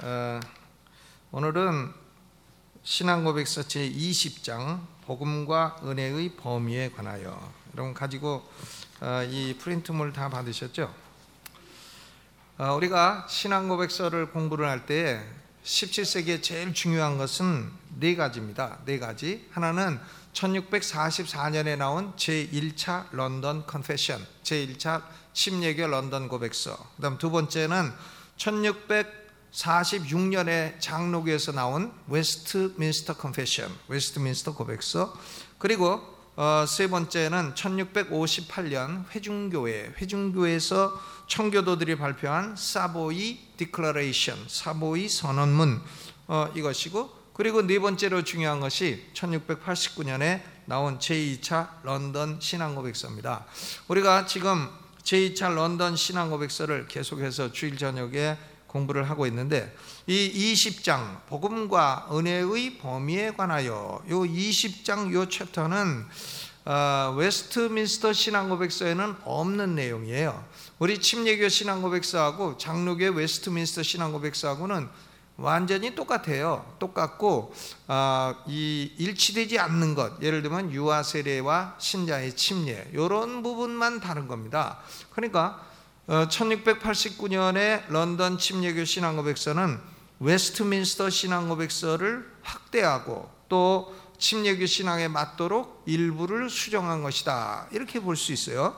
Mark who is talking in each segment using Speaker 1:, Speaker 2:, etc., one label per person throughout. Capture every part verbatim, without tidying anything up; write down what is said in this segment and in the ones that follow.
Speaker 1: 어, 오늘은 신앙고백서 제이십 장 복음과 은혜의 범위에 관하여, 여러분 가지고 어, 이 프린트물 다 받으셨죠? 어, 우리가 신앙고백서를 공부를 할 때 십칠 세기에 제일 중요한 것은 네 가지입니다. 네 가지. 하나는 천육백사십사 년에 나온 제일 차 런던 컨페션, 제일 차 침례교 런던 고백서. 그 다음 두 번째는 천육백사십육 년에 장로교에서 나온 웨스트민스터 컨페션, 웨스트민스터 고백서. 그리고 어, 세 번째는 천육백오십팔 년 회중교회, 회중교회에서 청교도들이 발표한 사보이 디클러레이션, 사보이 선언문, 어, 이것이고, 그리고 네 번째로 중요한 것이 천육백팔십구 년에 나온 제이 차 런던 신앙고백서입니다. 우리가 지금 제이 차 런던 신앙고백서를 계속해서 주일 저녁에 공부를 하고 있는데, 이 이십 장 복음과 은혜의 범위에 관하여 요 이십 장 요 챕터는 어, 웨스트민스터 신앙고백서에는 없는 내용이에요. 우리 침례교 신앙고백서하고 장로교 웨스트민스터 신앙고백서하고는 완전히 똑같아요. 똑같고 어, 이 일치되지 않는 것, 예를 들면 유아 세례와 신자의 침례, 이런 부분만 다른 겁니다. 그러니까 어, 천육백팔십구 년에 런던 침례교 신앙고백서는 웨스트민스터 신앙고백서를 확대하고 또 침례교 신앙에 맞도록 일부를 수정한 것이다, 이렇게 볼 수 있어요.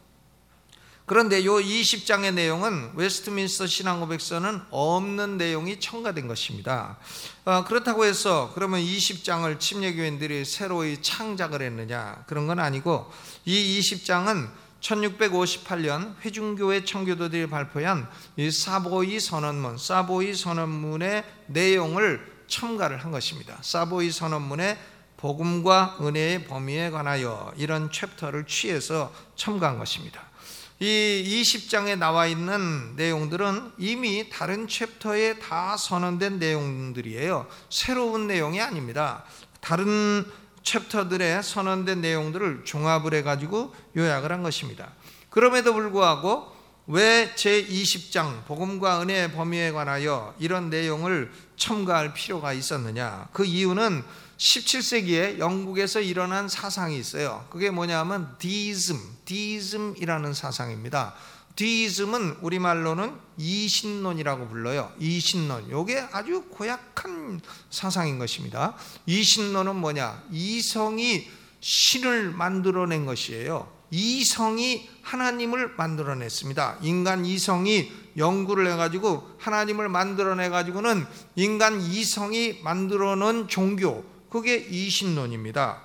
Speaker 1: 그런데 이 이십 장의 내용은 웨스트민스터 신앙고백서는 없는 내용이 첨가된 것입니다. 어, 그렇다고 해서 그러면 이십 장을 침례교인들이 새로이 창작을 했느냐, 그런 건 아니고, 이 이십 장은 천육백오십팔 년 회중교회 청교도들이 발표한 이 사보이 선언문, 사보이 선언문의 내용을 첨가를 한 것입니다. 사보이 선언문의 복음과 은혜의 범위에 관하여 이런 챕터를 취해서 첨가한 것입니다. 이 이십 장에 나와 있는 내용들은 이미 다른 챕터에 다 선언된 내용들이에요. 새로운 내용이 아닙니다. 다른 챕터들에 선언된 내용들을 종합을 해가지고 요약을 한 것입니다. 그럼에도 불구하고 왜 제이십 장 복음과 은혜의 범위에 관하여 이런 내용을 첨가할 필요가 있었느냐? 그 이유는 십칠 세기에 영국에서 일어난 사상이 있어요. 그게 뭐냐면 디이즘, 디이즘이라는 사상입니다. 디이즘은 우리말로는 이신론이라고 불러요. 이신론. 이게 아주 고약한 사상인 것입니다. 이신론은 뭐냐? 이성이 신을 만들어낸 것이에요. 이성이 하나님을 만들어냈습니다. 인간 이성이 연구를 해가지고 하나님을 만들어내가지고는 인간 이성이 만들어놓은 종교, 그게 이신론입니다.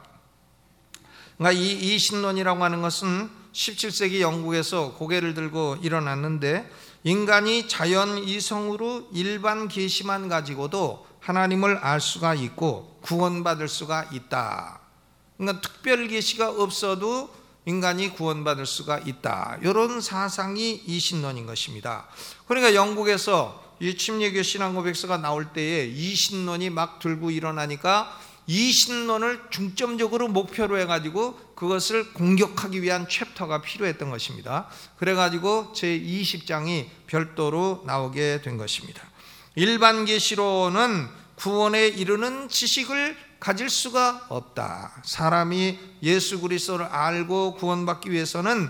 Speaker 1: 그러니까 이 이신론이라고 하는 것은 십칠 세기 영국에서 고개를 들고 일어났는데, 인간이 자연 이성으로 일반 계시만 가지고도 하나님을 알 수가 있고 구원받을 수가 있다. 그러니까 특별 계시가 없어도 인간이 구원받을 수가 있다, 이런 사상이 이신론인 것입니다. 그러니까 영국에서 이 침례교 신앙고백서가 나올 때에 이신론이 막 들고 일어나니까 이신론을 중점적으로 목표로 해가지고 그것을 공격하기 위한 챕터가 필요했던 것입니다. 그래가지고 제이십 장이 별도로 나오게 된 것입니다. 일반 계시로는 구원에 이르는 지식을 가질 수가 없다. 사람이 예수 그리스도를 알고 구원받기 위해서는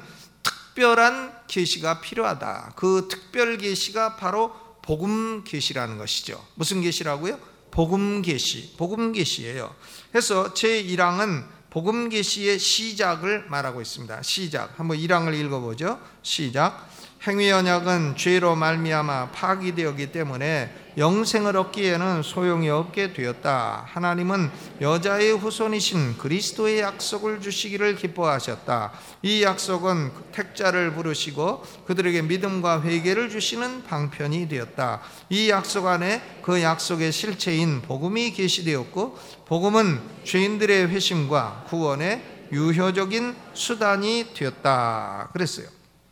Speaker 1: 특별한 계시가 필요하다. 그 특별 계시가 바로 복음 계시라는 것이죠. 무슨 계시라고요? 복음 계시, 복음 계시예요. 그래서 제일 항은 복음 계시의 시작을 말하고 있습니다. 시작. 한번 일 항을 읽어보죠. 시작. 행위 언약은 죄로 말미암아 파기되었기 때문에 영생을 얻기에는 소용이 없게 되었다. 하나님은 여자의 후손이신 그리스도의 약속을 주시기를 기뻐하셨다. 이 약속은 택자를 부르시고 그들에게 믿음과 회개를 주시는 방편이 되었다. 이 약속 안에 그 약속의 실체인 복음이 계시되었고, 복음은 죄인들의 회심과 구원의 유효적인 수단이 되었다, 그랬어요.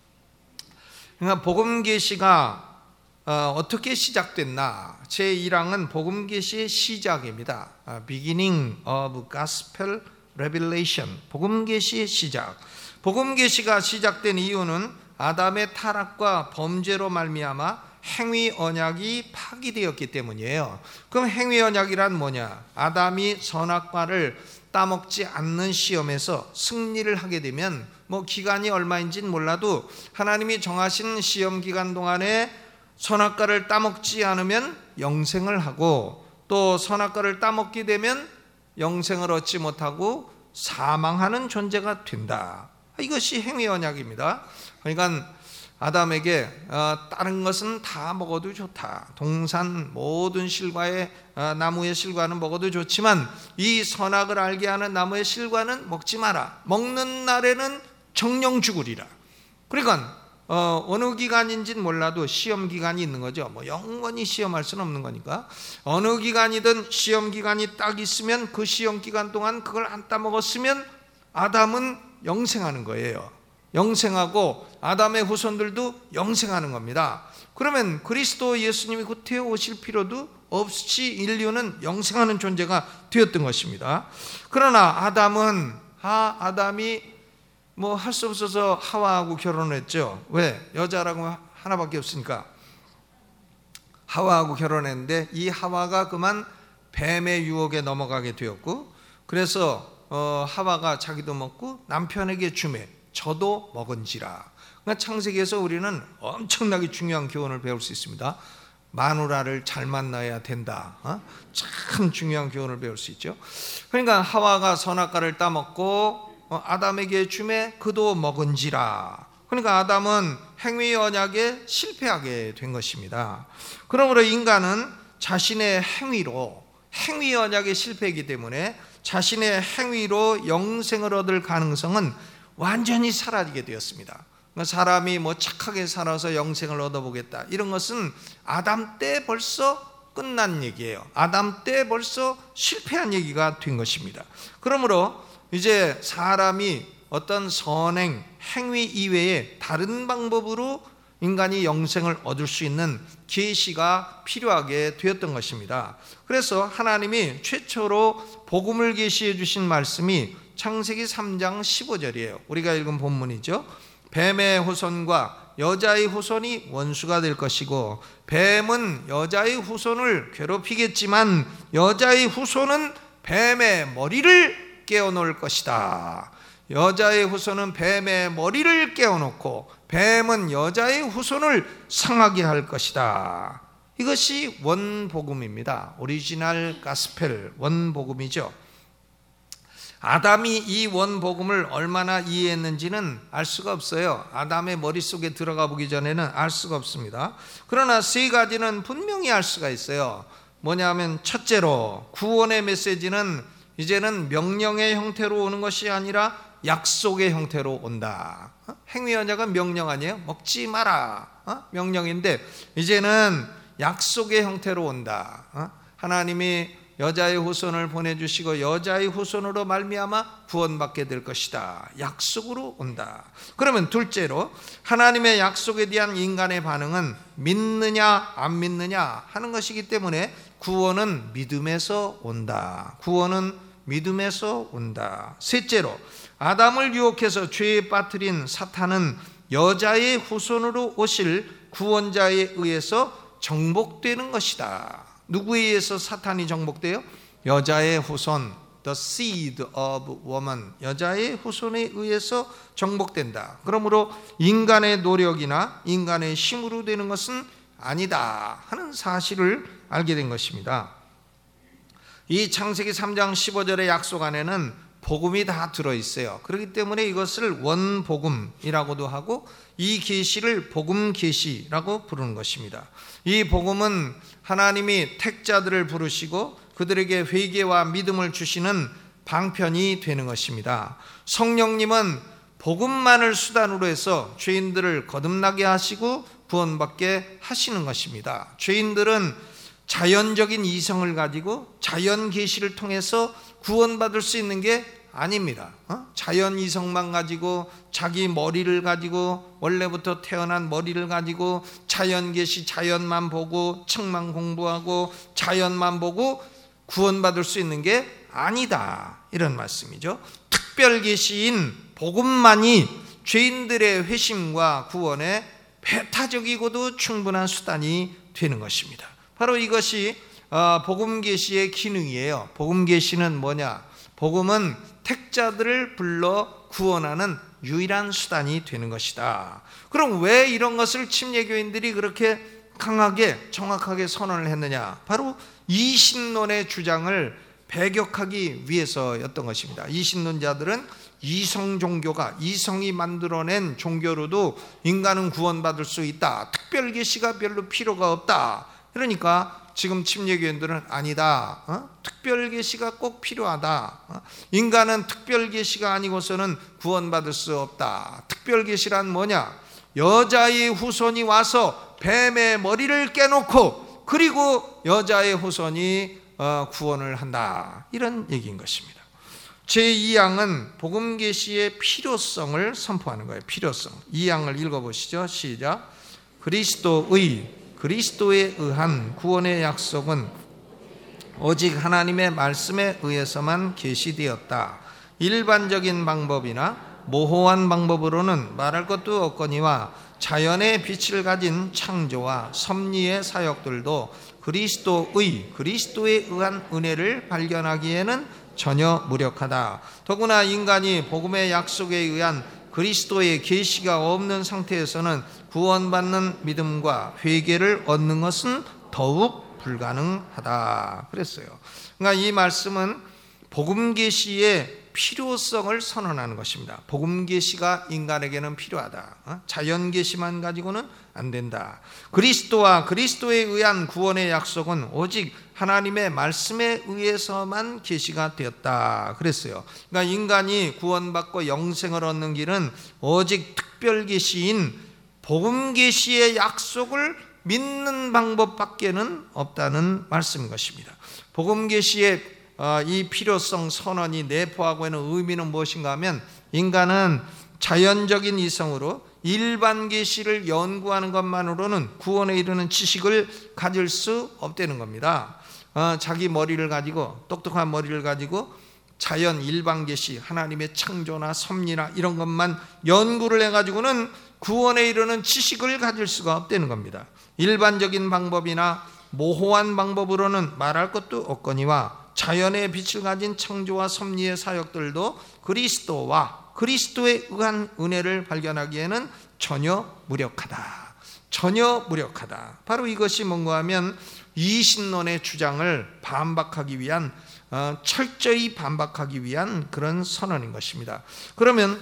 Speaker 1: 그러니까 복음 계시가 어, 어떻게 시작됐나? 제일 항은 복음 계시의 시작입니다. Beginning of Gospel Revelation, 복음 계시의 시작. 복음 계시가 시작된 이유는 아담의 타락과 범죄로 말미암아 행위 언약이 파기되었기 때문이에요. 그럼 행위 언약이란 뭐냐? 아담이 선악과를 따먹지 않는 시험에서 승리를 하게 되면 뭐 기간이 얼마인지는 몰라도 하나님이 정하신 시험 기간 동안에 선악과를 따먹지 않으면 영생을 하고, 또 선악과를 따먹게 되면 영생을 얻지 못하고 사망하는 존재가 된다. 이것이 행위 언약입니다. 그러니까 아담에게 어, 다른 것은 다 먹어도 좋다. 동산 모든 실과의 어, 나무의 실과는 먹어도 좋지만 이 선악을 알게 하는 나무의 실과는 먹지 마라. 먹는 날에는 정령 죽으리라. 그러니까 어, 어느 기간인지는 몰라도 시험 기간이 있는 거죠. 뭐 영원히 시험할 수는 없는 거니까 어느 기간이든 시험 기간이 딱 있으면 그 시험 기간 동안 그걸 안 따먹었으면 아담은 영생하는 거예요. 영생하고 아담의 후손들도 영생하는 겁니다. 그러면 그리스도 예수님이 곧 되어 오실 필요도 없이 인류는 영생하는 존재가 되었던 것입니다. 그러나 아담은 아 아담이 뭐 할 수 없어서 하와하고 결혼했죠. 왜? 여자라고 하나밖에 없으니까 하와하고 결혼했는데 이 하와가 그만 뱀의 유혹에 넘어가게 되었고, 그래서 어, 하와가 자기도 먹고 남편에게 주매 저도 먹은지라. 그러니까 창세기에서 우리는 엄청나게 중요한 교훈을 배울 수 있습니다. 마누라를 잘 만나야 된다. 어? 참 중요한 교훈을 배울 수 있죠. 그러니까 하와가 선악과를 따먹고 어, 아담에게 주매 그도 먹은지라. 그러니까 아담은 행위 언약에 실패하게 된 것입니다. 그러므로 인간은 자신의 행위로 행위 언약에 실패하기 때문에 자신의 행위로 영생을 얻을 가능성은 완전히 사라지게 되었습니다. 사람이 뭐 착하게 살아서 영생을 얻어보겠다 이런 것은 아담 때 벌써 끝난 얘기예요. 아담 때 벌써 실패한 얘기가 된 것입니다. 그러므로 이제 사람이 어떤 선행, 행위 이외에 다른 방법으로 인간이 영생을 얻을 수 있는 계시가 필요하게 되었던 것입니다. 그래서 하나님이 최초로 복음을 계시해 주신 말씀이 창세기 삼 장 십오 절이에요. 우리가 읽은 본문이죠. 뱀의 후손과 여자의 후손이 원수가 될 것이고 뱀은 여자의 후손을 괴롭히겠지만 여자의 후손은 뱀의 머리를 깨어놓을 것이다. 여자의 후손은 뱀의 머리를 깨어놓고 뱀은 여자의 후손을 상하게 할 것이다. 이것이 원복음입니다. 오리지널 가스펠 원복음이죠. 아담이 이 원복음을 얼마나 이해했는지는 알 수가 없어요. 아담의 머릿속에 들어가 보기 전에는 알 수가 없습니다. 그러나 세 가지는 분명히 알 수가 있어요. 뭐냐면 첫째로 구원의 메시지는 이제는 명령의 형태로 오는 것이 아니라 약속의 형태로 온다. 행위 언약은 명령 아니에요? 먹지 마라. 명령인데 이제는 약속의 형태로 온다. 하나님이 여자의 후손을 보내주시고 여자의 후손으로 말미암아 구원받게 될 것이다. 약속으로 온다. 그러면 둘째로 하나님의 약속에 대한 인간의 반응은 믿느냐 안 믿느냐 하는 것이기 때문에 구원은 믿음에서 온다. 구원은 믿음에서 온다. 셋째로 아담을 유혹해서 죄에 빠뜨린 사탄은 여자의 후손으로 오실 구원자에 의해서 정복되는 것이다. 누구에 의해서 사탄이 정복돼요? 여자의 후손, the seed of woman, 여자의 후손에 의해서 정복된다. 그러므로 인간의 노력이나 인간의 힘으로 되는 것은 아니다 하는 사실을 알게 된 것입니다. 이 창세기 삼 장 십오 절의 약속 안에는 복음이 다 들어있어요. 그렇기 때문에 이것을 원복음이라고도 하고 이 계시를 복음 계시라고 부르는 것입니다. 이 복음은 하나님이 택자들을 부르시고 그들에게 회개와 믿음을 주시는 방편이 되는 것입니다. 성령님은 복음만을 수단으로 해서 죄인들을 거듭나게 하시고 구원받게 하시는 것입니다. 죄인들은 자연적인 이성을 가지고 자연 계시를 통해서 구원받을 수 있는 게 아닙니다. 어? 자연 이성만 가지고 자기 머리를 가지고 원래부터 태어난 머리를 가지고 자연 계시 자연만 보고 책만 공부하고 자연만 보고 구원받을 수 있는 게 아니다. 이런 말씀이죠. 특별 계시인 복음만이 죄인들의 회심과 구원의 배타적이고도 충분한 수단이 되는 것입니다. 바로 이것이 복음 계시의 기능이에요. 복음 계시는 뭐냐? 복음은 택자들을 불러 구원하는 유일한 수단이 되는 것이다. 그럼 왜 이런 것을 침례교인들이 그렇게 강하게 정확하게 선언을 했느냐? 바로 이신론의 주장을 배격하기 위해서였던 것입니다. 이신론자들은 이성 종교가, 이성이 만들어낸 종교로도 인간은 구원받을 수 있다, 특별 계시가 별로 필요가 없다. 그러니까 지금 침례교인들은 아니다, 어? 특별 계시가 꼭 필요하다, 어? 인간은 특별 계시가 아니고서는 구원받을 수 없다. 특별 계시란 뭐냐? 여자의 후손이 와서 뱀의 머리를 깨놓고 그리고 여자의 후손이 구원을 한다, 이런 얘기인 것입니다. 제이 항은 복음 계시의 필요성을 선포하는 거예요. 필요성. 이 항을 읽어보시죠. 시작. 그리스도의 그리스도에 의한 구원의 약속은 오직 하나님의 말씀에 의해서만 계시되었다. 일반적인 방법이나 모호한 방법으로는 말할 것도 없거니와 자연의 빛을 가진 창조와 섭리의 사역들도 그리스도의 그리스도에 의한 은혜를 발견하기에는 전혀 무력하다. 더구나 인간이 복음의 약속에 의한 그리스도의 계시가 없는 상태에서는 구원받는 믿음과 회개를 얻는 것은 더욱 불가능하다 그랬어요. 그러니까 이 말씀은 복음 계시의 필요성을 선언하는 것입니다. 복음 계시가 인간에게는 필요하다. 자연 계시만 가지고는 안 된다. 그리스도와 그리스도에 의한 구원의 약속은 오직 하나님의 말씀에 의해서만 계시가 되었다 그랬어요. 그러니까 인간이 구원받고 영생을 얻는 길은 오직 특별 계시인 복음 계시의 약속을 믿는 방법밖에는 없다는 말씀인 것입니다. 복음 계시의 이 필요성 선언이 내포하고 있는 의미는 무엇인가 하면, 인간은 자연적인 이성으로 일반 계시를 연구하는 것만으로는 구원에 이르는 지식을 가질 수 없다는 겁니다. 어, 자기 머리를 가지고, 똑똑한 머리를 가지고 자연 일반 계시, 하나님의 창조나 섭리나 이런 것만 연구를 해가지고는 구원에 이르는 지식을 가질 수가 없다는 겁니다. 일반적인 방법이나 모호한 방법으로는 말할 것도 없거니와 자연의 빛을 가진 창조와 섭리의 사역들도 그리스도와 그리스도에 의한 은혜를 발견하기에는 전혀 무력하다. 전혀 무력하다. 바로 이것이 뭔가 하면 이신론의 주장을 반박하기 위한, 어, 철저히 반박하기 위한 그런 선언인 것입니다. 그러면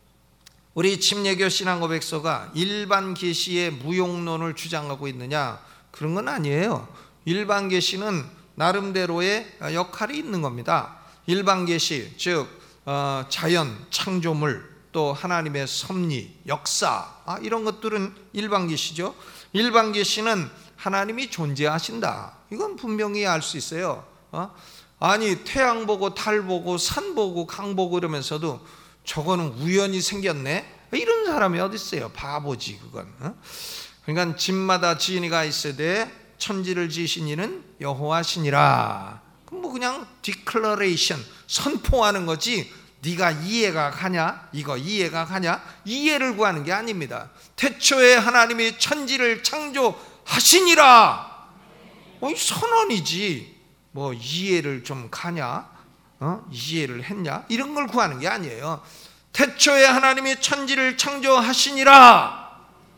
Speaker 1: 우리 침례교 신앙고백서가 일반 계시의 무용론을 주장하고 있느냐? 그런 건 아니에요. 일반 계시는 나름대로의 역할이 있는 겁니다. 일반 계시, 즉 어, 자연, 창조물, 또 하나님의 섭리, 역사, 아, 이런 것들은 일반 계시죠. 일반 계시는 하나님이 존재하신다, 이건 분명히 알 수 있어요. 어? 아니 태양 보고 달 보고 산 보고 강 보고 이러면서도 저거는 우연히 생겼네, 이런 사람이 어디 있어요? 바보지 그건. 어? 그러니까 집마다 지은이가 있어야 돼. 천지를 지으신 이는 여호와시니라. 그럼 뭐 그냥 디클러레이션, 선포하는 거지, 네가 이해가 가냐? 이거 이해가 가냐? 이해를 구하는 게 아닙니다. 태초에 하나님이 천지를 창조하시니라, 어, 선언이지 뭐 이해를 좀 가냐? 어? 이해를 했냐? 이런 걸 구하는 게 아니에요. 태초에 하나님이 천지를 창조하시니라,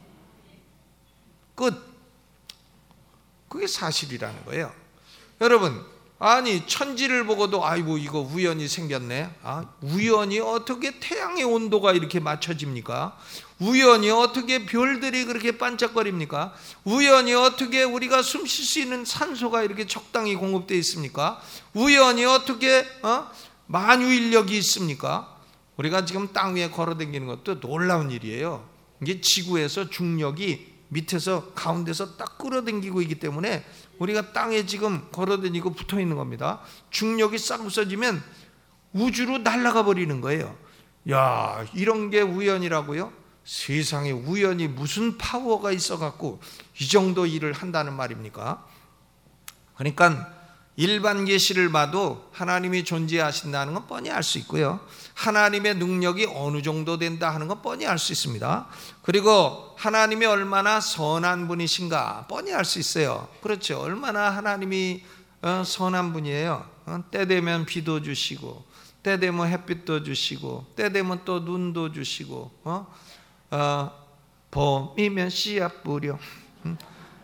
Speaker 1: 끝. 그게 사실이라는 거예요. 여러분, 아니 천지를 보고도 아이고 이거 우연히 생겼네. 아, 우연히 어떻게 태양의 온도가 이렇게 맞춰집니까? 우연히 어떻게 별들이 그렇게 반짝거립니까? 우연히 어떻게 우리가 숨 쉴 수 있는 산소가 이렇게 적당히 공급되어 있습니까? 우연히 어떻게 어? 만유인력이 있습니까? 우리가 지금 땅 위에 걸어다니는 것도 놀라운 일이에요. 이게 지구에서 중력이 밑에서 가운데서 딱 끌어당기고 있기 때문에 우리가 땅에 지금 걸어다니고 붙어 있는 겁니다. 중력이 싹 없어지면 우주로 날아가 버리는 거예요. 야, 이런 게 우연이라고요? 세상에 우연히 무슨 파워가 있어 갖고 이 정도 일을 한다는 말입니까? 그러니까 일반 계시를 봐도 하나님이 존재하신다는 건 뻔히 알 수 있고요, 하나님의 능력이 어느 정도 된다 하는 건 뻔히 알 수 있습니다. 그리고 하나님이 얼마나 선한 분이신가 뻔히 알 수 있어요. 그렇죠. 얼마나 하나님이 선한 분이에요. 때 되면 비도 주시고, 때 되면 햇빛도 주시고, 때 되면 또 눈도 주시고, 어? 어, 봄이면 씨앗 뿌려, 음?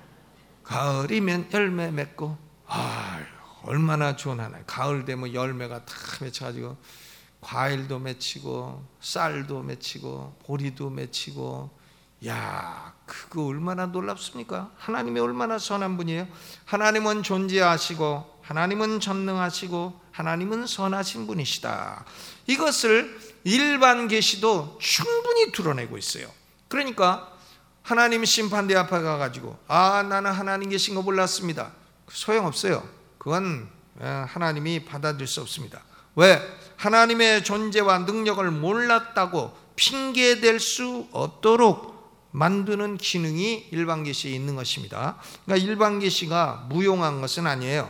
Speaker 1: 가을이면 열매 맺고. 아, 얼마나 좋은 하나님. 가을 되면 열매가 다 맺혀가지고 과일도 맺히고 쌀도 맺히고 보리도 맺히고. 야, 그거 얼마나 놀랍습니까? 하나님이 얼마나 선한 분이에요. 하나님은 존재하시고 하나님은 전능하시고 하나님은 선하신 분이시다. 이것을 일반 계시도 충분히 드러내고 있어요. 그러니까 하나님 심판대 앞에 가가지고 아, 나는 하나님 계신 거 몰랐습니다, 소용없어요. 그건 하나님이 받아들일 수 없습니다. 왜? 하나님의 존재와 능력을 몰랐다고 핑계댈 수 없도록 만드는 기능이 일반 계시에 있는 것입니다. 그러니까 일반 계시가 무용한 것은 아니에요.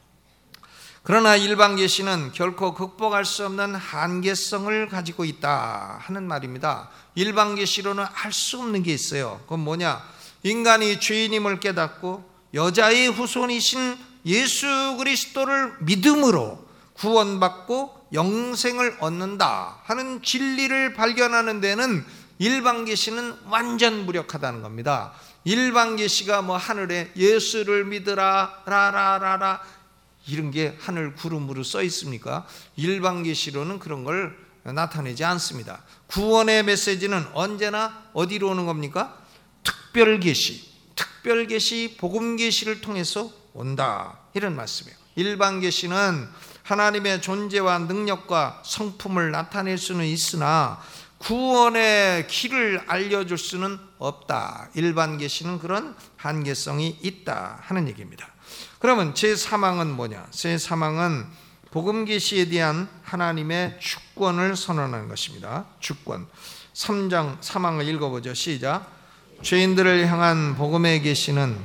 Speaker 1: 그러나 일반 계시는 결코 극복할 수 없는 한계성을 가지고 있다 하는 말입니다. 일반 계시로는 알 수 없는 게 있어요. 그건 뭐냐? 인간이 죄인임을 깨닫고 여자의 후손이신 예수 그리스도를 믿음으로 구원받고 영생을 얻는다 하는 진리를 발견하는 데는 일반 계시는 완전 무력하다는 겁니다. 일반 계시가 뭐 하늘에 예수를 믿으라 라라라라 이런 게 하늘 구름으로 써 있습니까? 일반 계시로는 그런 걸 나타내지 않습니다. 구원의 메시지는 언제나 어디로 오는 겁니까? 특별 계시, 특별 계시, 복음 계시를 통해서 온다, 이런 말씀이에요. 일반 계시는 하나님의 존재와 능력과 성품을 나타낼 수는 있으나 구원의 길을 알려줄 수는 없다. 일반 계시는 그런 한계성이 있다 하는 얘기입니다. 그러면 제삼 항은 뭐냐? 제삼 항은 복음 계시에 대한 하나님의 주권을 선언하는 것입니다. 주권. 삼 장 삼 항을 읽어보죠. 시작. 죄인들을 향한 복음의 계시는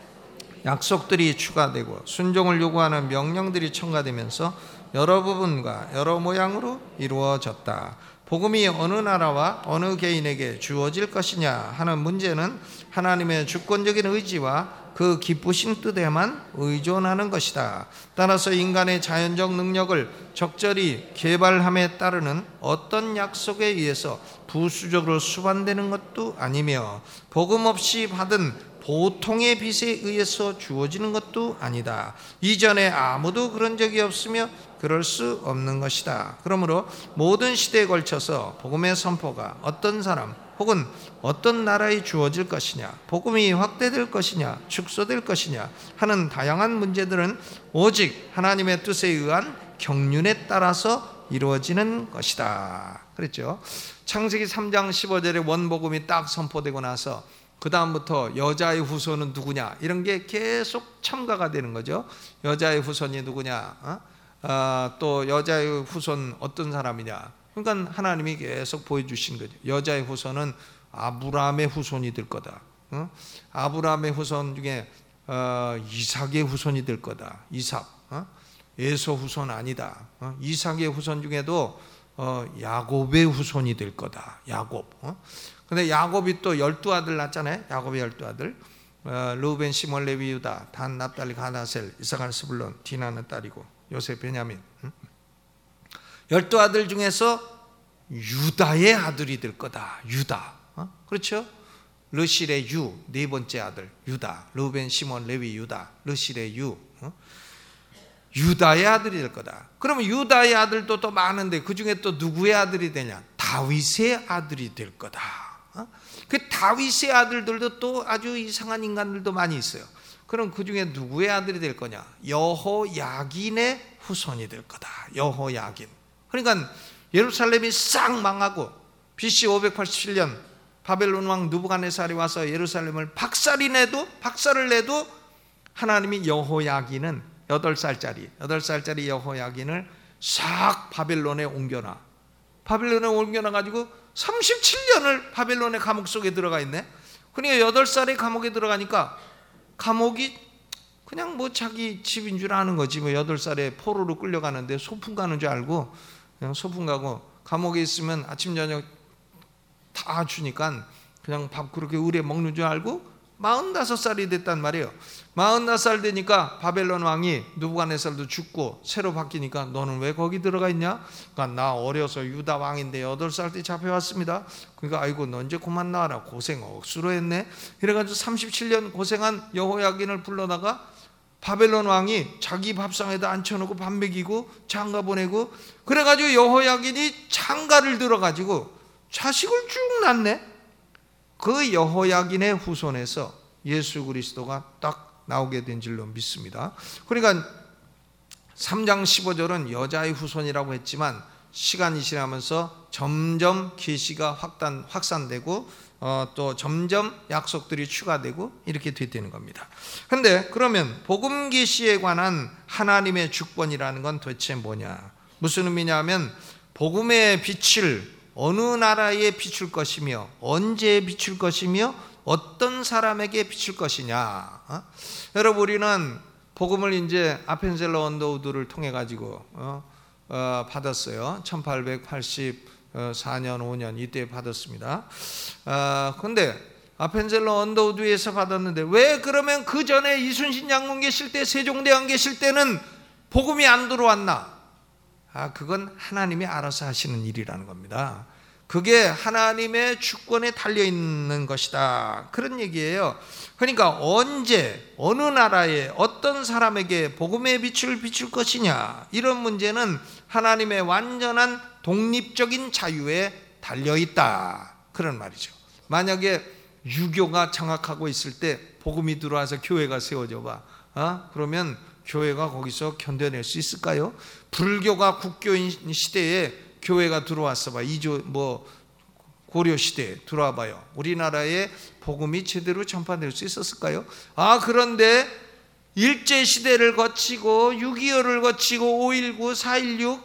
Speaker 1: 약속들이 추가되고 순종을 요구하는 명령들이 첨가되면서 여러 부분과 여러 모양으로 이루어졌다. 복음이 어느 나라와 어느 개인에게 주어질 것이냐 하는 문제는 하나님의 주권적인 의지와 그 기쁘신 뜻에만 의존하는 것이다. 따라서 인간의 자연적 능력을 적절히 개발함에 따르는 어떤 약속에 의해서 부수적으로 수반되는 것도 아니며 복음 없이 받은 보통의 빚에 의해서 주어지는 것도 아니다. 이전에 아무도 그런 적이 없으며 그럴 수 없는 것이다. 그러므로 모든 시대에 걸쳐서 복음의 선포가 어떤 사람 혹은 어떤 나라에 주어질 것이냐, 복음이 확대될 것이냐, 축소될 것이냐 하는 다양한 문제들은 오직 하나님의 뜻에 의한 경륜에 따라서 이루어지는 것이다. 그랬죠. 창세기 삼 장 십오 절에 원복음이 딱 선포되고 나서 그 다음부터 여자의 후손은 누구냐 이런 게 계속 첨가가 되는 거죠. 여자의 후손이 누구냐, 어? 어, 또 여자의 후손 어떤 사람이냐. 그러니까 하나님이 계속 보여주신 거죠. 여자의 후손은 아브라함의 후손이 될 거다. 어? 아브라함의 후손 중에 어, 이삭의 후손이 될 거다. 이삭. 어? 에서 후손 아니다. 어? 이삭의 후손 중에도 어, 야곱의 후손이 될 거다. 야곱. 어? 근데 야곱이 또 열두 아들 낳았잖아요. 야곱의 열두 아들. 어, 르우벤, 시몬, 레위, 유다, 단, 납달리, 가나셀, 이사갈, 스불론, 디나는 딸이고 요셉, 베냐민. 응? 열두 아들 중에서 유다의 아들이 될 거다. 유다. 어? 그렇죠? 르실의 유, 네 번째 아들 유다. 르우벤, 시몬, 레위, 유다. 르실의 유. 어? 유다의 아들이 될 거다. 그러면 유다의 아들도 또 많은데 그 중에 또 누구의 아들이 되냐? 다윗의 아들이 될 거다. 어? 그 다윗의 아들들도 또 아주 이상한 인간들도 많이 있어요. 그럼 그 중에 누구의 아들이 될 거냐? 여호야긴의 후손이 될 거다. 여호야긴. 그러니까 예루살렘이 싹 망하고 비씨 오백팔십칠 년 바벨론 왕 느부갓네살이 와서 예루살렘을 박살이 내도 박살을 내도 하나님이 여호야긴은 여덟 살짜리 여덟 살짜리 여호야긴을 싹 바벨론에 옮겨놔. 바벨론에 옮겨놔 가지고 삼십칠 년을 바벨론의 감옥 속에 들어가 있네. 그러니까 여덟 살에 감옥에 들어가니까 감옥이 그냥 뭐 자기 집인 줄 아는 거지. 뭐 여덟 살에 포로로 끌려가는데 소풍 가는 줄 알고 그냥 소풍 가고, 감옥에 있으면 아침 저녁 다 주니까 그냥 밥 그렇게 의뢰 먹는 줄 알고 마흔다섯 살이 됐단 말이에요. 마흔다섯 살 되니까 바벨론 왕이 느부갓네살도 죽고 새로 바뀌니까 너는 왜 거기 들어가 있냐? 그러니까 나 어려서 유다 왕인데 여덟 살 때 잡혀왔습니다. 그러니까 아이고 너 이제 그만 나와라. 고생 억수로 했네. 이래가지고 삼십칠 년 고생한 여호야긴을 불러다가 바벨론 왕이 자기 밥상에다 앉혀놓고 밥 먹이고 장가 보내고, 그래가지고 여호야긴이 장가를 들어가지고 자식을 쭉 낳네. 그 여호야긴의 후손에서 예수 그리스도가 딱 나오게 된 줄로 믿습니다. 그러니까 삼 장 십오 절은 여자의 후손이라고 했지만 시간이 지나면서 점점 계시가 확단, 확산되고 어, 또 점점 약속들이 추가되고 이렇게 됐다는 겁니다. 그런데 그러면 복음 계시에 관한 하나님의 주권이라는 건 도대체 뭐냐? 무슨 의미냐면 복음의 빛을 어느 나라에 비출 것이며 언제 비출 것이며 어떤 사람에게 비출 것이냐. 어? 여러분, 우리는 복음을 이제 아펜셀러 언더우드를 통해 가지고 어, 어, 받았어요. 천팔백팔십사 년 오 년 이때 받았습니다. 그런데 어, 아펜셀러 언더우드에서 받았는데 왜 그러면 그 전에 이순신 장군 계실 때, 세종대왕 계실 때는 복음이 안 들어왔나? 아, 그건 하나님이 알아서 하시는 일이라는 겁니다. 그게 하나님의 주권에 달려있는 것이다, 그런 얘기예요. 그러니까 언제 어느 나라에 어떤 사람에게 복음의 빛을 비출 것이냐, 이런 문제는 하나님의 완전한 독립적인 자유에 달려있다, 그런 말이죠. 만약에 유교가 장악하고 있을 때 복음이 들어와서 교회가 세워져 봐, 어? 그러면 교회가 거기서 견뎌낼 수 있을까요? 불교가 국교인 시대에 교회가 들어왔어 봐. 이조 뭐 고려 시대에 들어와 봐요. 우리나라에 복음이 제대로 전파될 수 있었을까요? 아, 그런데 일제 시대를 거치고 육이오를 거치고 오일구, 사일육,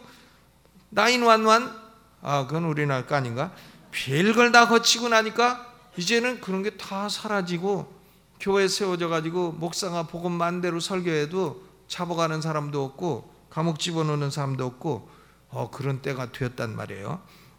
Speaker 1: 나인일일, 아, 그건 우리나라 거 아닌가? 별걸 다 거치고 나니까 이제는 그런 게 다 사라지고 교회 세워져 가지고 목사가 복음 만대로 설교해도 잡아가는 사람도 없고 감옥 집어넣는 사람도 없고 어, 그런 때가 되었단 말이에요.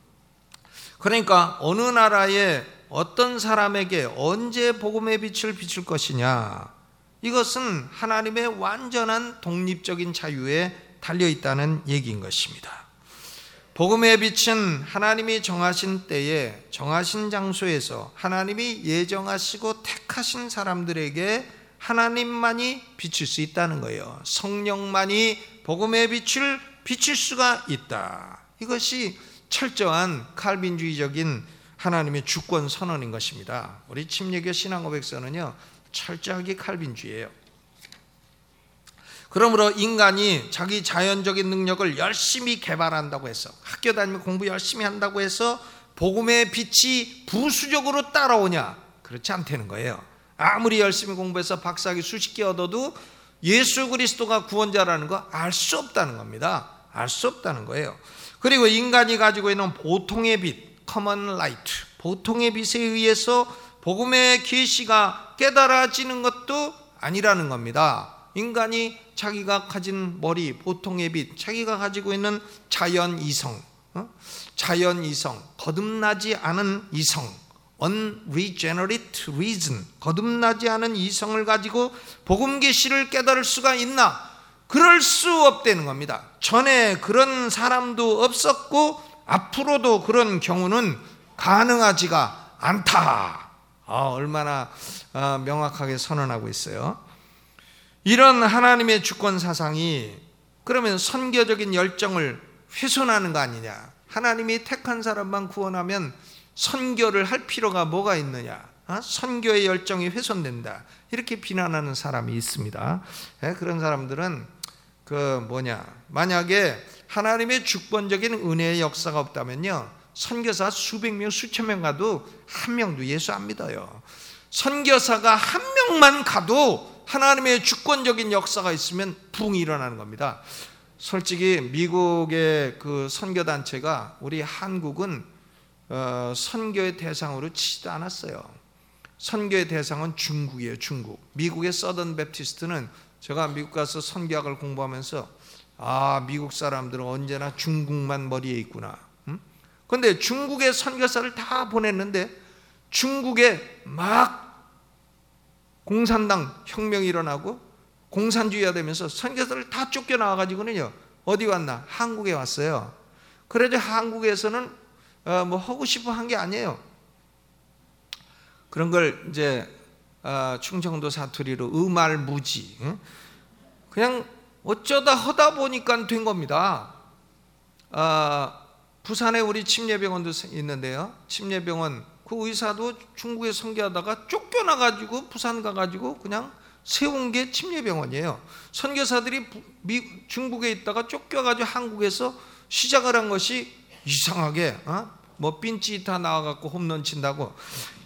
Speaker 1: 그러니까 어느 나라에 어떤 사람에게 언제 복음의 빛을 비출 것이냐, 이것은 하나님의 완전한 독립적인 자유에 달려있다는 얘기인 것입니다. 복음의 빛은 하나님이 정하신 때에 정하신 장소에서 하나님이 예정하시고 택하신 사람들에게 하나님만이 비칠 수 있다는 거예요. 성령만이 복음의 빛을 비칠 수가 있다. 이것이 철저한 칼빈주의적인 하나님의 주권 선언인 것입니다. 우리 침례교 신앙고백서는요 철저하게 칼빈주의예요. 그러므로 인간이 자기 자연적인 능력을 열심히 개발한다고 해서, 학교 다니며 공부 열심히 한다고 해서 복음의 빛이 부수적으로 따라오냐? 그렇지 않다는 거예요. 아무리 열심히 공부해서 박사학위 수십 개 얻어도 예수 그리스도가 구원자라는 거 알 수 없다는 겁니다. 알 수 없다는 거예요. 그리고 인간이 가지고 있는 보통의 빛, common light, 보통의 빛에 의해서 복음의 계시가 깨달아지는 것도 아니라는 겁니다. 인간이 자기가 가진 머리, 보통의 빛, 자기가 가지고 있는 자연 이성, 어? 자연 이성, 거듭나지 않은 이성, unregenerate reason, 거듭나지 않은 이성을 가지고 복음 계시를 깨달을 수가 있나? 그럴 수 없다는 겁니다. 전에 그런 사람도 없었고 앞으로도 그런 경우는 가능하지가 않다. 아, 얼마나 아, 명확하게 선언하고 있어요. 이런 하나님의 주권 사상이 그러면 선교적인 열정을 훼손하는 거 아니냐? 하나님이 택한 사람만 구원하면 선교를 할 필요가 뭐가 있느냐? 어? 선교의 열정이 훼손된다, 이렇게 비난하는 사람이 있습니다. 네, 그런 사람들은 그 뭐냐, 만약에 하나님의 주권적인 은혜의 역사가 없다면요 선교사 수백 명 수천 명 가도 한 명도 예수 안 믿어요. 선교사가 한 명만 가도 하나님의 주권적인 역사가 있으면 부흥이 일어나는 겁니다. 솔직히 미국의 그 선교단체가 우리 한국은 어, 선교의 대상으로 치지도 않았어요. 선교의 대상은 중국이에요. 중국. 미국의 서던 베프티스트는 제가 미국 가서 선교학을 공부하면서 아, 미국 사람들은 언제나 중국만 머리에 있구나. 응? 근데 중국에 선교사를 다 보냈는데 중국에 막 공산당 혁명이 일어나고 공산주의가 되면서 선교사를 다 쫓겨나와 가지고는요, 어디 왔나? 한국에 왔어요. 그래도 한국에서는 어, 뭐 하고 싶어 한 게 아니에요. 그런 걸 이제 어, 충청도 사투리로 의말무지, 응? 그냥 어쩌다 하다 보니까 된 겁니다. 어, 부산에 우리 침례병원도 있는데요, 침례병원 그 의사도 중국에 선교하다가 쫓겨나가지고 부산 가가지고 그냥 세운 게 침례병원이에요. 선교사들이 미, 중국에 있다가 쫓겨가지고 한국에서 시작을 한 것이 이상하게 어? 뭐 핀치타 나와갖고 홈런 친다고.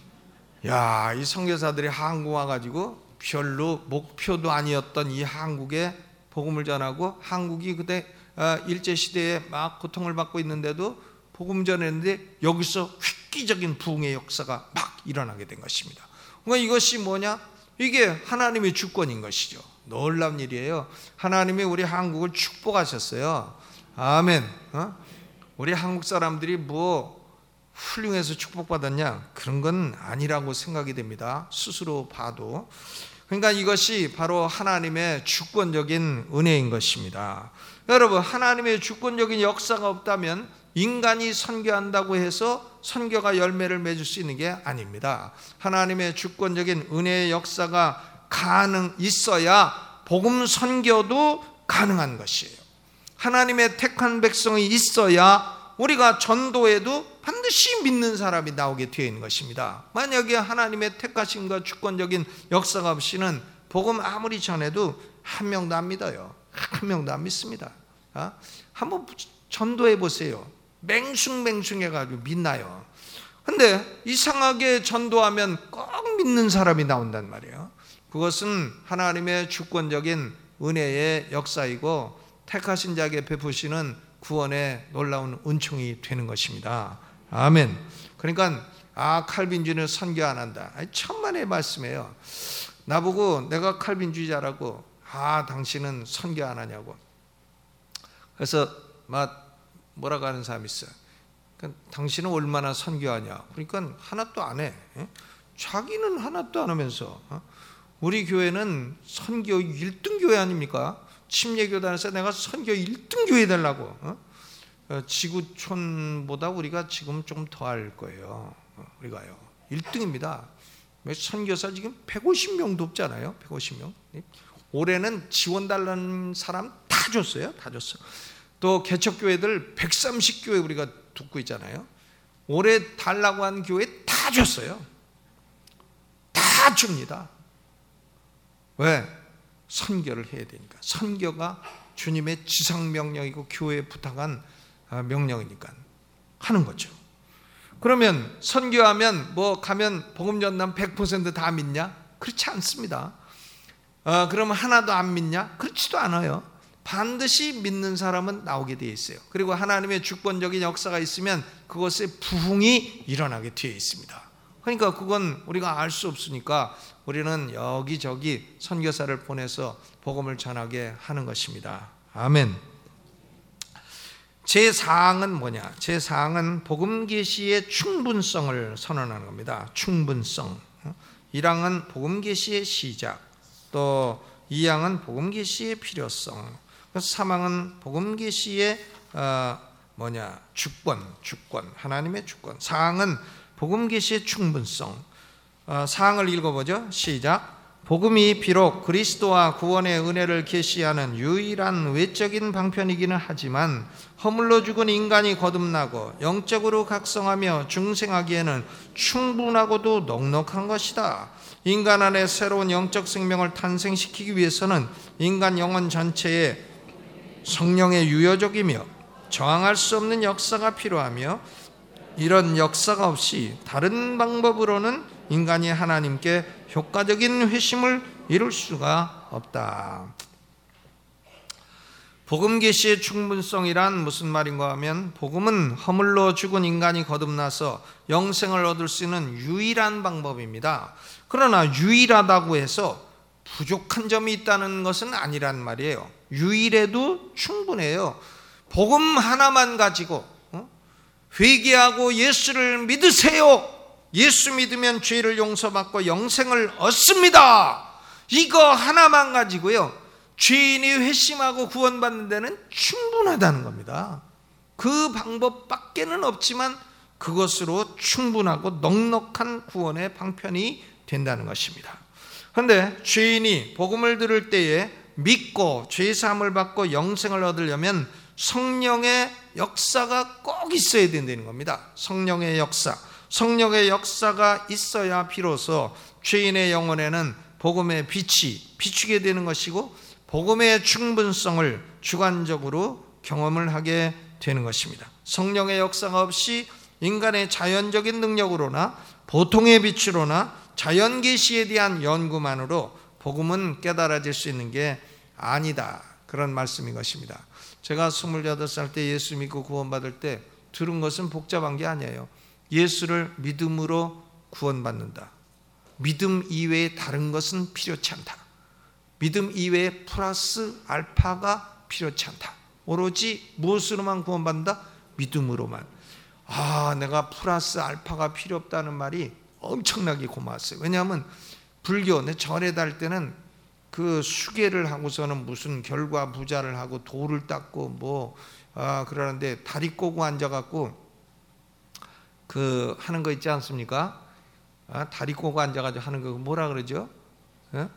Speaker 1: 야, 이 선교사들이 한국 와가지고 별로 목표도 아니었던 이 한국에 복음을 전하고, 한국이 그때 일제시대에 막 고통을 받고 있는데도 복음 전했는데 여기서 획기적인 부흥의 역사가 막 일어나게 된 것입니다. 그러니까 이것이 뭐냐? 이게 하나님의 주권인 것이죠. 놀라운 일이에요. 하나님이 우리 한국을 축복하셨어요. 아멘. 어? 우리 한국 사람들이 뭐 훌륭해서 축복받았냐? 그런 건 아니라고 생각이 됩니다. 스스로 봐도. 그러니까 이것이 바로 하나님의 주권적인 은혜인 것입니다. 여러분, 하나님의 주권적인 역사가 없다면 인간이 선교한다고 해서 선교가 열매를 맺을 수 있는 게 아닙니다. 하나님의 주권적인 은혜의 역사가 가능 있어야 복음 선교도 가능한 것이에요. 하나님의 택한 백성이 있어야 우리가 전도에도 반드시 믿는 사람이 나오게 되어 있는 것입니다. 만약에 하나님의 택하심과 주권적인 역사가 없이는 복음 아무리 전해도 한 명도 안 믿어요. 한 명도 안 믿습니다. 어? 한번 전도해 보세요. 맹숭맹숭해가지고 믿나요? 근데 이상하게 전도하면 꼭 믿는 사람이 나온단 말이에요. 그것은 하나님의 주권적인 은혜의 역사이고 택하신 자에게 베푸시는 구원의 놀라운 은총이 되는 것입니다. 아멘. 그러니까 아, 칼빈주의는 선교 안 한다. 아니, 천만의 말씀이에요. 나보고 내가 칼빈주의자라고, 아, 당신은 선교 안 하냐고. 그래서 막 뭐라고 하는 사람이 있어요. 그러니까 당신은 얼마나 선교하냐. 그러니까 하나도 안 해. 자기는 하나도 안 하면서. 우리 교회는 선교 일 등 교회 아닙니까? 침례교단에서 내가 선교 일 등 교회 되려고. 지구촌보다 우리가 지금 좀 더 할 거예요. 우리가요. 일 등입니다. 선교사 지금 백오십 명도 없잖아요. 백오십 명. 올해는 지원 달라는 사람 다 줬어요. 다 줬어요. 또 개척교회들 백삼십 교회 우리가 듣고 있잖아요. 올해 달라고 한 교회 다 줬어요. 다 줍니다. 왜? 선교를 해야 되니까. 선교가 주님의 지상명령이고 교회에 부탁한 명령이니까 하는 거죠. 그러면 선교하면 뭐 가면 복음 전담 백 퍼센트 다 믿냐? 그렇지 않습니다. 어, 그러면 하나도 안 믿냐? 그렇지도 않아요. 반드시 믿는 사람은 나오게 되어 있어요. 그리고 하나님의 주권적인 역사가 있으면 그것에 부흥이 일어나게 되어 있습니다. 그러니까 그건 우리가 알 수 없으니까 우리는 여기저기 선교사를 보내서 복음을 전하게 하는 것입니다. 아멘. 제사항은 뭐냐? 제사항은 복음 계시의 충분성을 선언하는 겁니다. 충분성. 일 항은 복음 계시의 시작, 또 이 항은 복음 계시의 필요성, 삼 항은 복음 계시의 어, 뭐냐? 주권, 주권, 하나님의 주권. 사 항은 복음 계시의 충분성. 어, 사 항을 읽어보죠. 시작. 복음이 비록 그리스도와 구원의 은혜를 계시하는 유일한 외적인 방편이기는 하지만 허물로 죽은 인간이 거듭나고 영적으로 각성하며 중생하기에는 충분하고도 넉넉한 것이다. 인간 안에 새로운 영적 생명을 탄생시키기 위해서는 인간 영혼 전체에 성령의 유효적이며 저항할 수 없는 역사가 필요하며, 이런 역사가 없이 다른 방법으로는 인간이 하나님께 효과적인 회심을 이룰 수가 없다. 복음 계시의 충분성이란 무슨 말인가 하면, 복음은 허물로 죽은 인간이 거듭나서 영생을 얻을 수 있는 유일한 방법입니다. 그러나 유일하다고 해서 부족한 점이 있다는 것은 아니란 말이에요. 유일해도 충분해요. 복음 하나만 가지고 회개하고 예수를 믿으세요. 예수 믿으면 죄를 용서받고 영생을 얻습니다. 이거 하나만 가지고요, 죄인이 회심하고 구원받는 데는 충분하다는 겁니다. 그 방법밖에는 없지만 그것으로 충분하고 넉넉한 구원의 방편이 된다는 것입니다. 그런데 죄인이 복음을 들을 때에 믿고 죄사함을 받고 영생을 얻으려면 성령의 역사가 꼭 있어야 된다는 겁니다. 성령의 역사, 성령의 역사가 있어야 비로소 죄인의 영혼에는 복음의 빛이 비추게 되는 것이고 복음의 충분성을 주관적으로 경험을 하게 되는 것입니다. 성령의 역사가 없이 인간의 자연적인 능력으로나 보통의 빛으로나 자연계시에 대한 연구만으로 복음은 깨달아질 수 있는 게 아니다, 그런 말씀인 것입니다. 제가 스물여덟 살 때 예수 믿고 구원받을 때 들은 것은 복잡한 게 아니에요. 예수를 믿음으로 구원받는다. 믿음 이외에 다른 것은 필요치 않다. 믿음 이외에 플러스 알파가 필요치 않다. 오로지 무엇으로만 구원받는다? 믿음으로만. 아, 내가 플러스 알파가 필요 없다는 말이 엄청나게 고마웠어요. 왜냐하면 불교, 내 절에 다닐 때는 그 수계를 하고서는 무슨 결과 부자를 하고 돌을 닦고 뭐 아, 그러는데 다리 꼬고 앉아갖고 그 하는 거 있지 않습니까? 아, 다리 꼬고 앉아가지고 하는 거 뭐라 그러죠? 어?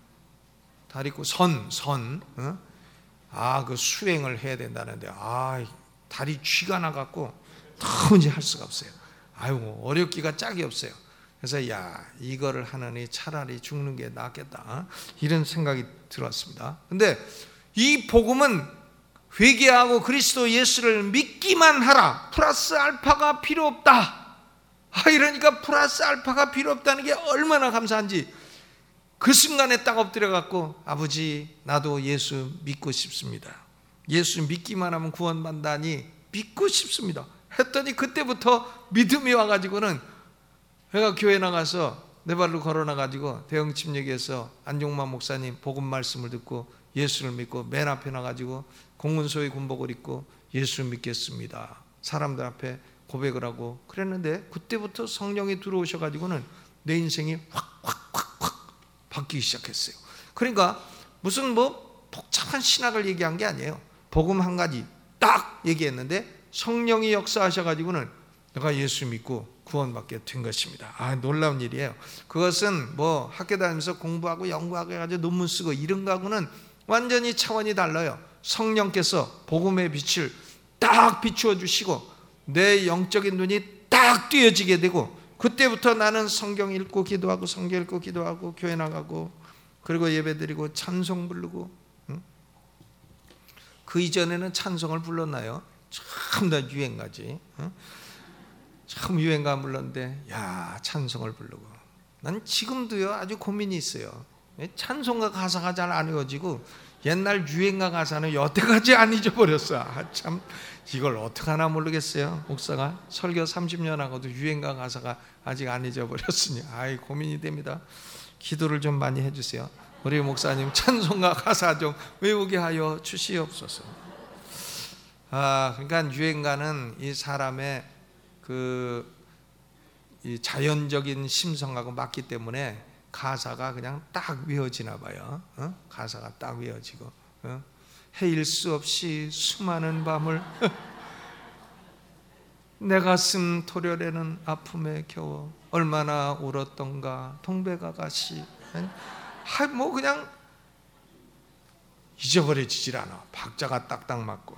Speaker 1: 다리 꼬 선, 선. 어? 아, 그 수행을 해야 된다는데 아, 다리 쥐가 나갖고 도무지 할 수가 없어요. 아이고, 어렵기가 짝이 없어요. 그래서 야, 이거를 하느니 차라리 죽는 게 낫겠다, 이런 생각이 들었습니다. 근데 이 복음은 회개하고 그리스도 예수를 믿기만 하라, 플러스 알파가 필요 없다. 아, 이러니까 플러스 알파가 필요 없다는 게 얼마나 감사한지 그 순간에 딱 엎드려 갖고 아버지, 나도 예수 믿고 싶습니다. 예수 믿기만 하면 구원받다니 믿고 싶습니다 했더니 그때부터 믿음이 와가지고는 내가 교회 나가서 내 발로 걸어 나가지고 대형 침례교에서 안종만 목사님 복음 말씀을 듣고 예수를 믿고 맨 앞에 나가지고 공문소의 군복을 입고 예수 믿겠습니다, 사람들 앞에 고백을 하고 그랬는데 그때부터 성령이 들어오셔가지고는 내 인생이 확 확 확 확 바뀌기 시작했어요. 그러니까 무슨 뭐 복잡한 신학을 얘기한 게 아니에요. 복음 한 가지 딱 얘기했는데 성령이 역사하셔가지고는 내가 예수 믿고 구원받게 된 것입니다. 아, 놀라운 일이에요. 그것은 뭐 학교 다니면서 공부하고 연구하고 해가지고 논문 쓰고 이런 거하고는 완전히 차원이 달라요. 성령께서 복음의 빛을 딱 비추어 주시고 내 영적인 눈이 딱 띄어지게 되고 그때부터 나는 성경 읽고 기도하고 성경 읽고 기도하고 교회 나가고 그리고 예배드리고 찬송 부르고. 응? 그 이전에는 찬송을 불렀나요? 참 다 유행가지. 응? 참 유행가 불렀는데 야, 찬송을 부르고. 난 지금도요 아주 고민이 있어요. 찬송가 가사가 잘 안 외워지고 옛날 유행가 가사는 여태까지 안 잊어버렸어. 아, 참 이걸 어떡하나 모르겠어요. 목사가 설교 삼십 년 하고도 유행가 가사가 아직 안 잊어버렸으니 아이, 고민이 됩니다. 기도를 좀 많이 해주세요. 우리 목사님 찬송가 가사 좀 외우게 하여 주시옵소서. 아, 그러니까 유행가는 이 사람의 그 이 자연적인 심성하고 맞기 때문에 가사가 그냥 딱 외워지나 봐요. 어? 가사가 딱 외워지고 어? 헤일 수 없이 수많은 밤을 내 가슴 토렬에는 아픔에 겨워 얼마나 울었던가 동백아가씨. 아, 뭐 그냥 잊어버려지질 않아. 박자가 딱딱 맞고.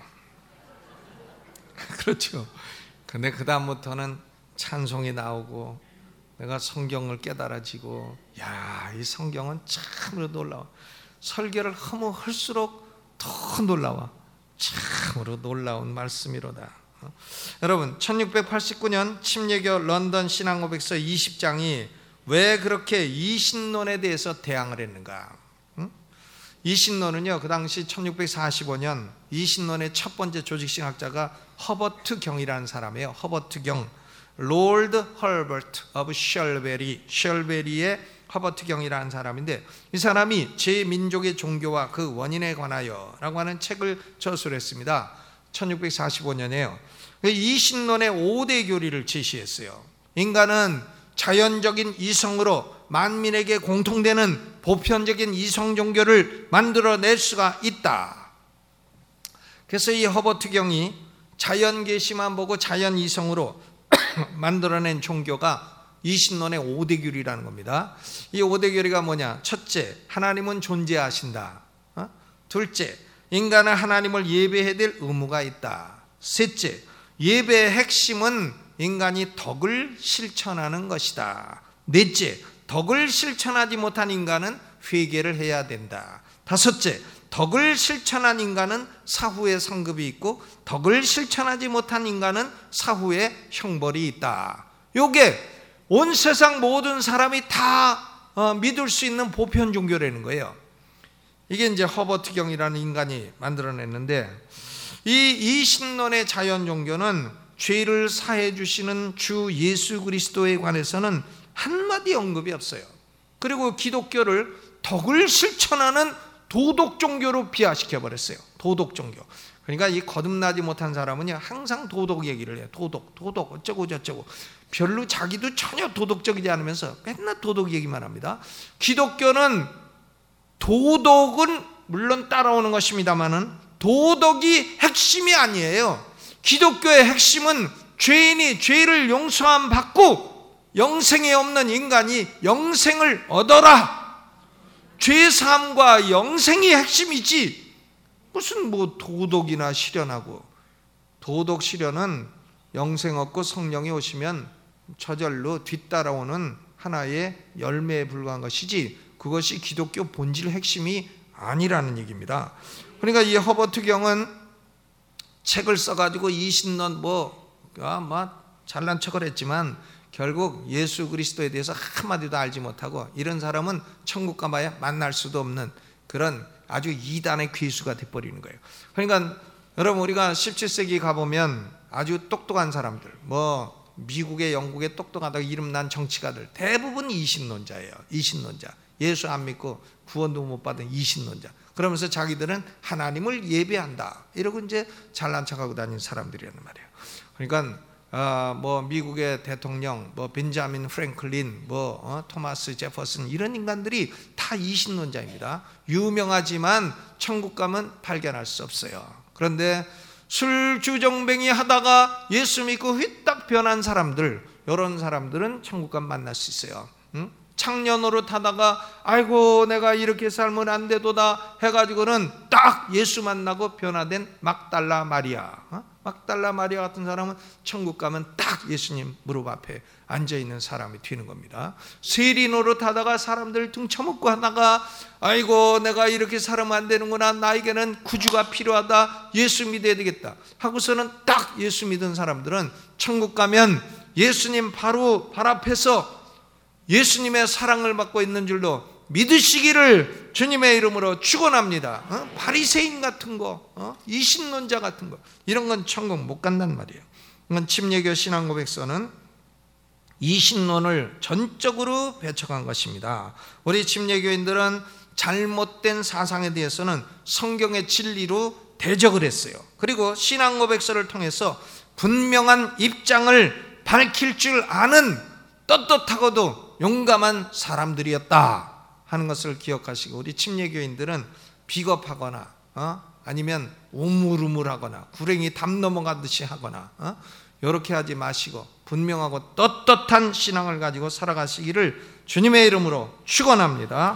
Speaker 1: 그렇죠. 근데 그 다음부터는 찬송이 나오고 내가 성경을 깨달아지고 야, 이 성경은 참으로 놀라워. 설교를 하면 할수록 더 놀라워. 참으로 놀라운 말씀이로다. 어? 여러분, 천육백팔십구 년 침례교 런던 신앙고백서 이십 장이 왜 그렇게 이신론에 대해서 대항을 했는가? 응? 이신론은요, 그 당시 천육백사십오 년 이신론의 첫 번째 조직신학자가 허버트 경이라는 사람이에요. 허버트 경, 롤드 헐버트 오브 셜베리, 셜베리의 허버트 경이라는 사람인데, 이 사람이 제 민족의 종교와 그 원인에 관하여 라고 하는 책을 저술했습니다. 천육백사십오 년에요. 이신론의 오 대 교리를 제시했어요. 인간은 자연적인 이성으로 만민에게 공통되는 보편적인 이성 종교를 만들어낼 수가 있다. 그래서 이 허버트 경이 자연 계시만 보고 자연 이성으로 만들어낸 종교가 이신론의 오 대 교리라는 겁니다. 이 오 대 교리가 뭐냐? 첫째, 하나님은 존재하신다. 어? 둘째, 인간은 하나님을 예배해야 될 의무가 있다. 셋째, 예배의 핵심은 인간이 덕을 실천하는 것이다. 넷째, 덕을 실천하지 못한 인간은 회개를 해야 된다. 다섯째, 덕을 실천한 인간은 사후에 상급이 있고 덕을 실천하지 못한 인간은 사후에 형벌이 있다. 요게 온 세상 모든 사람이 다 믿을 수 있는 보편 종교라는 거예요. 이게 이제 허버트 경이라는 인간이 만들어냈는데, 이 이신론의 자연 종교는 죄를 사해 주시는 주 예수 그리스도에 관해서는 한마디 언급이 없어요. 그리고 기독교를 덕을 실천하는 도덕 종교로 비하시켜 버렸어요. 도덕 종교. 그러니까 이 거듭나지 못한 사람은요, 항상 도덕 얘기를 해요. 도덕, 도덕, 어쩌고 저쩌고. 별로 자기도 전혀 도덕적이지 않으면서 맨날 도덕 얘기만 합니다. 기독교는 도덕은 물론 따라오는 것입니다만은 도덕이 핵심이 아니에요. 기독교의 핵심은 죄인이 죄를 용서함 받고 영생에 없는 인간이 영생을 얻어라. 죄사함과 영생이 핵심이지 무슨 뭐 도덕이나 실현하고. 도덕 실현은 영생 얻고 성령이 오시면 저절로 뒤따라오는 하나의 열매에 불과한 것이지 그것이 기독교 본질 핵심이 아니라는 얘기입니다. 그러니까 이 허버트 경은 책을 써가지고 이신론 뭐, 아, 뭐 잘난 척을 했지만 결국 예수 그리스도에 대해서 한마디도 알지 못하고, 이런 사람은 천국 가봐야 만날 수도 없는 그런 아주 이단의 괴수가 돼버리는 거예요. 그러니까 여러분, 우리가 십칠 세기 가보면 아주 똑똑한 사람들, 뭐 미국에 영국에 똑똑하다고 이름난 정치가들 대부분 이신론자예요. 이신론자. 예수 안 믿고 구원도 못 받은 이신론자. 그러면서 자기들은 하나님을 예배한다 이러고 이제 잘난 척하고 다니는 사람들이란 말이에요. 그러니까 어, 뭐 미국의 대통령, 뭐 벤자민 프랭클린, 뭐 어, 토마스 제퍼슨 이런 인간들이 다 이신론자입니다. 유명하지만 천국 가면 발견할 수 없어요. 그런데 술주정뱅이 하다가 예수 믿고 휘딱 변한 사람들, 이런 사람들은 천국 가면 만날 수 있어요. 응? 창년으로 타다가 아이고 내가 이렇게 살면 안 되도다 해가지고는 딱 예수 만나고 변화된 막달라 마리아, 어? 막달라 마리아 같은 사람은 천국 가면 딱 예수님 무릎 앞에 앉아있는 사람이 되는 겁니다. 세리노로 타다가 사람들 등쳐먹고 하다가 아이고 내가 이렇게 살면 안 되는구나, 나에게는 구주가 필요하다, 예수 믿어야 되겠다 하고서는 딱 예수 믿은 사람들은 천국 가면 예수님 바로 발 앞에서 예수님의 사랑을 받고 있는 줄로 믿으시기를 주님의 이름으로 축원합니다. 어? 바리새인 같은 거, 어? 이신론자 같은 거, 이런 건 천국 못 간단 말이에요. 이건 침례교 신앙고백서는 이신론을 전적으로 배척한 것입니다. 우리 침례교인들은 잘못된 사상에 대해서는 성경의 진리로 대적을 했어요. 그리고 신앙고백서를 통해서 분명한 입장을 밝힐 줄 아는 떳떳하고도 용감한 사람들이었다 하는 것을 기억하시고, 우리 침례교인들은 비겁하거나 어? 아니면 우물우물하거나 구렁이 담 넘어가듯이 하거나 어? 이렇게 하지 마시고 분명하고 떳떳한 신앙을 가지고 살아가시기를 주님의 이름으로 축원합니다.